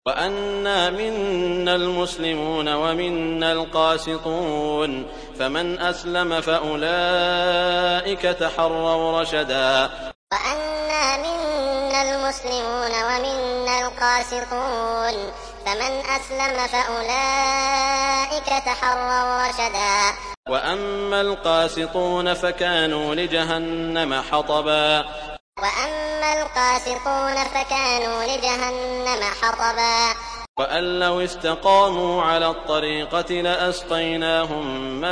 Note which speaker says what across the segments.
Speaker 1: وَأَنَّا مِنَّا الْمُسْلِمُونَ وَمِنَّا الْقَاسِطُونَ فَمَنْ أَسْلَمَ فَأُولَٰئِكَ تَحَرَّوْا رَشَدًا
Speaker 2: وَأَنَّا مِنَّا الْمُسْلِمُونَ وَمِنَّا الْقَاسِطُونَ فَمَنْ أَسْلَمَ فَأُولَٰئِكَ تَحَرَّوْا رَشَدًا
Speaker 1: وَأَمَّا الْقَاسِطُونَ فَكَانُوا لِجَهَنَّمَ حَطَبًا
Speaker 2: وَأَمَّا الْقَاسِطُونَ فَكَانُوا لِجَهَنَّمَ حَطَبًا
Speaker 1: وَأَن لَّوْ اسْتَقَامُوا عَلَى الطَّرِيقَةِ لَأَسْقَيْنَاهُم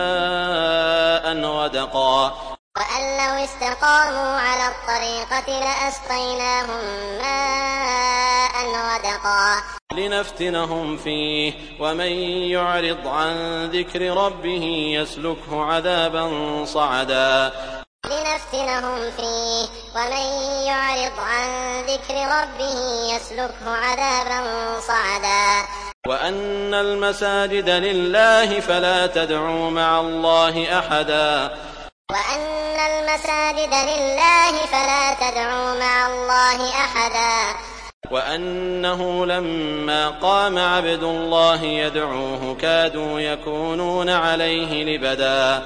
Speaker 1: مَّاءً غَدَقًا
Speaker 2: وَأَن لَّوْ اسْتَقَامُوا عَلَى الطَّرِيقَةِ لَأَسْقَيْنَاهُم مَّاءً غَدَقًا
Speaker 1: لِّنَفْتِنَهُمْ فِيهِ وَمَن يُعْرِضْ عَن ذِكْرِ رَبِّهِ يَسْلُكْهُ عَذَابًا صَعَدًا
Speaker 2: لِّنَفْتِنَهُمْ فِيهِ وَمَن يُعْرِضْ عَن ذِكْرِ رَبِّهِ يَسْلُكْهُ عَذَابًا صَعَدًا
Speaker 1: وَأَنَّ الْمَسَاجِدَ لِلَّهِ فَلَا تَدْعُوا مَعَ اللَّهِ أَحَدًا
Speaker 2: وَأَنَّ الْمَسَاجِدَ لِلَّهِ فَلَا تَدْعُوا مَعَ اللَّهِ أَحَدًا
Speaker 1: وَأَنَّهُ لَمَّا قَامَ عَبْدُ اللَّهِ يَدْعُوهُ كَادُوا يَكُونُونَ عَلَيْهِ لِبَدًا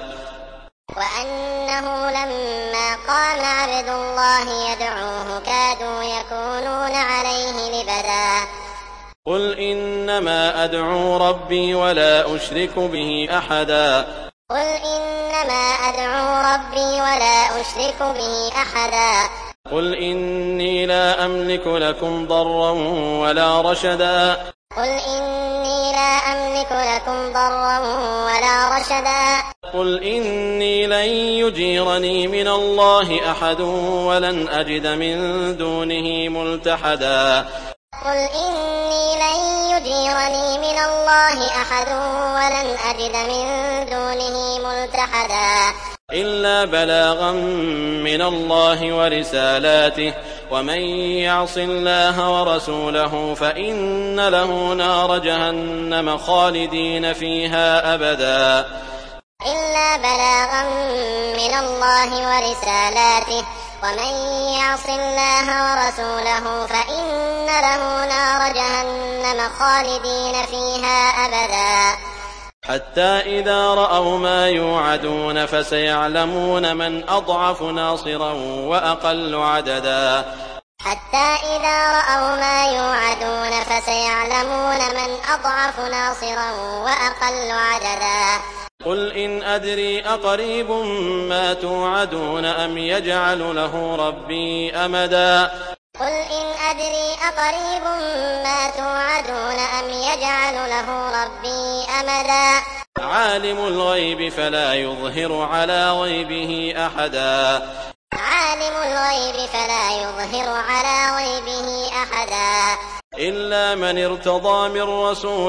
Speaker 2: وَأَنَّهُ لَمَّا قَامَ عَبْدُ اللَّهِ يَدْعُوهُ كَادُوا يَكُونُونَ عَلَيْهِ لِبَدًا
Speaker 1: قُلْ إِنَّمَا أَدْعُو رَبِّي وَلَا أُشْرِكُ بِهِ أَحَدًا
Speaker 2: قُلْ إِنَّمَا أَدْعُو رَبِّي وَلَا أُشْرِكُ بِهِ أَحَدًا
Speaker 1: قُلْ إِنِّي لَا أَمْلِكُ لَكُمْ ضَرًّا وَلَا رَشَدًا
Speaker 2: قُلْ إِنِّي لَا أَمْلِكُ لَكُمْ ضَرًّا وَلَا رَشَدًا
Speaker 1: قُلْ إِنِّي لَن يُجِيرَنِي مِنَ اللَّهِ أَحَدٌ وَلَنْ أَجِدَ مِن دُونِهِ مُلْتَحَدًا
Speaker 2: قُلْ إِنِّي لَن يُجِيرَنِي مِنَ اللَّهِ أَحَدٌ وَلَنْ أَجِدَ مِن دُونِهِ مُلْتَحَدًا
Speaker 1: إِلَّا بَلَاغًا مِّنَ اللَّهِ وَرِسَالَاتِهِ ۚ وَمَن يَعْصِ اللَّهَ وَرَسُولَهُ فَإِنَّ لَهُ نَارَ جَهَنَّمَ خَالِدِينَ فِيهَا أَبَدًا
Speaker 2: إِلَّا بَلَاغًا مِّنَ اللَّهِ وَرِسَالَاتِهِ ۚ وَمَن يَعْصِ اللَّهَ وَرَسُولَهُ فَإِنَّ لَهُ نَارَ جَهَنَّمَ خَالِدِينَ فِيهَا أَبَدًا
Speaker 1: حَتَّىٰ إِذَا رَأَوْا مَا يُوعَدُونَ فَسَيَعْلَمُونَ مَنْ أَضْعَفُ نَاصِرًا وَأَقَلُّ عَدَدًا
Speaker 2: حَتَّىٰ إِذَا رَأَوْا مَا يُوعَدُونَ فَسَيَعْلَمُونَ مَنْ أَضْعَفُ نَاصِرًا وَأَقَلُّ عَدَدًا
Speaker 1: قُلْ إِنْ أَدْرِي أَقَرِيبٌ مَّا تُوعَدُونَ أَمْ يَجْعَلُ لَهُ رَبِّي أَمَدًا
Speaker 2: قُلْ إِنْ أَدْرِي أَقَرِيبٌ مَّا تُوعَدُونَ أَمْ يَجْعَلُ لَهُ رَبِّي أَمَدًا
Speaker 1: عَالِمُ الْغَيْبِ فَلَا يُظْهِرُ عَلَىٰ غَيْبِهِ أَحَدًا
Speaker 2: عَالِمُ الْغَيْبِ فَلَا يُظْهِرُ عَلَىٰ غَيْبِهِ أَحَدًا إِلَّا
Speaker 1: مَّنِ ارْتَضَىٰ مِن رَّسُولٍ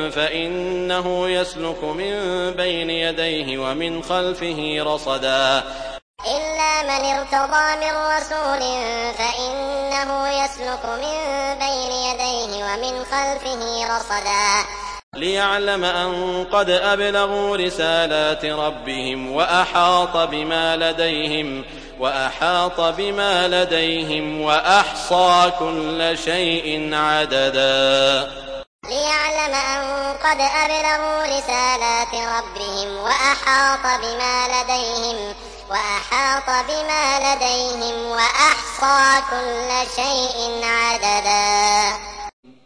Speaker 1: فَإِنَّهُ يَسْلُكُ مِن بَيْنِ يَدَيْهِ وَمِنْ خَلْفِهِ رَصَدًا
Speaker 2: إِلَّا مَنِ ارْتَضَىٰ مِن رَّسُولٍ فَإِنَّهُ يَسْلُكُ مِن بَيْنِ يَدَيْهِ وَمِنْ خَلْفِهِ رَصَدًا
Speaker 1: لِّيَعْلَمَ أَن قَدْ أَبْلَغُوا رِسَالَاتِ رَبِّهِمْ وَأَحَاطَ بِمَا لَدَيْهِمْ وَأَحْصَىٰ كُلَّ شَيْءٍ عَدَدًا
Speaker 2: لِّيَعْلَمَ أَن قَدْ أَبْلَغُوا رِسَالَاتِ رَبِّهِمْ وَأَحَاطَ بِمَا لَدَيْهِمْ وَأَحْصَىٰ كُلَّ شَيْءٍ عَدَدًا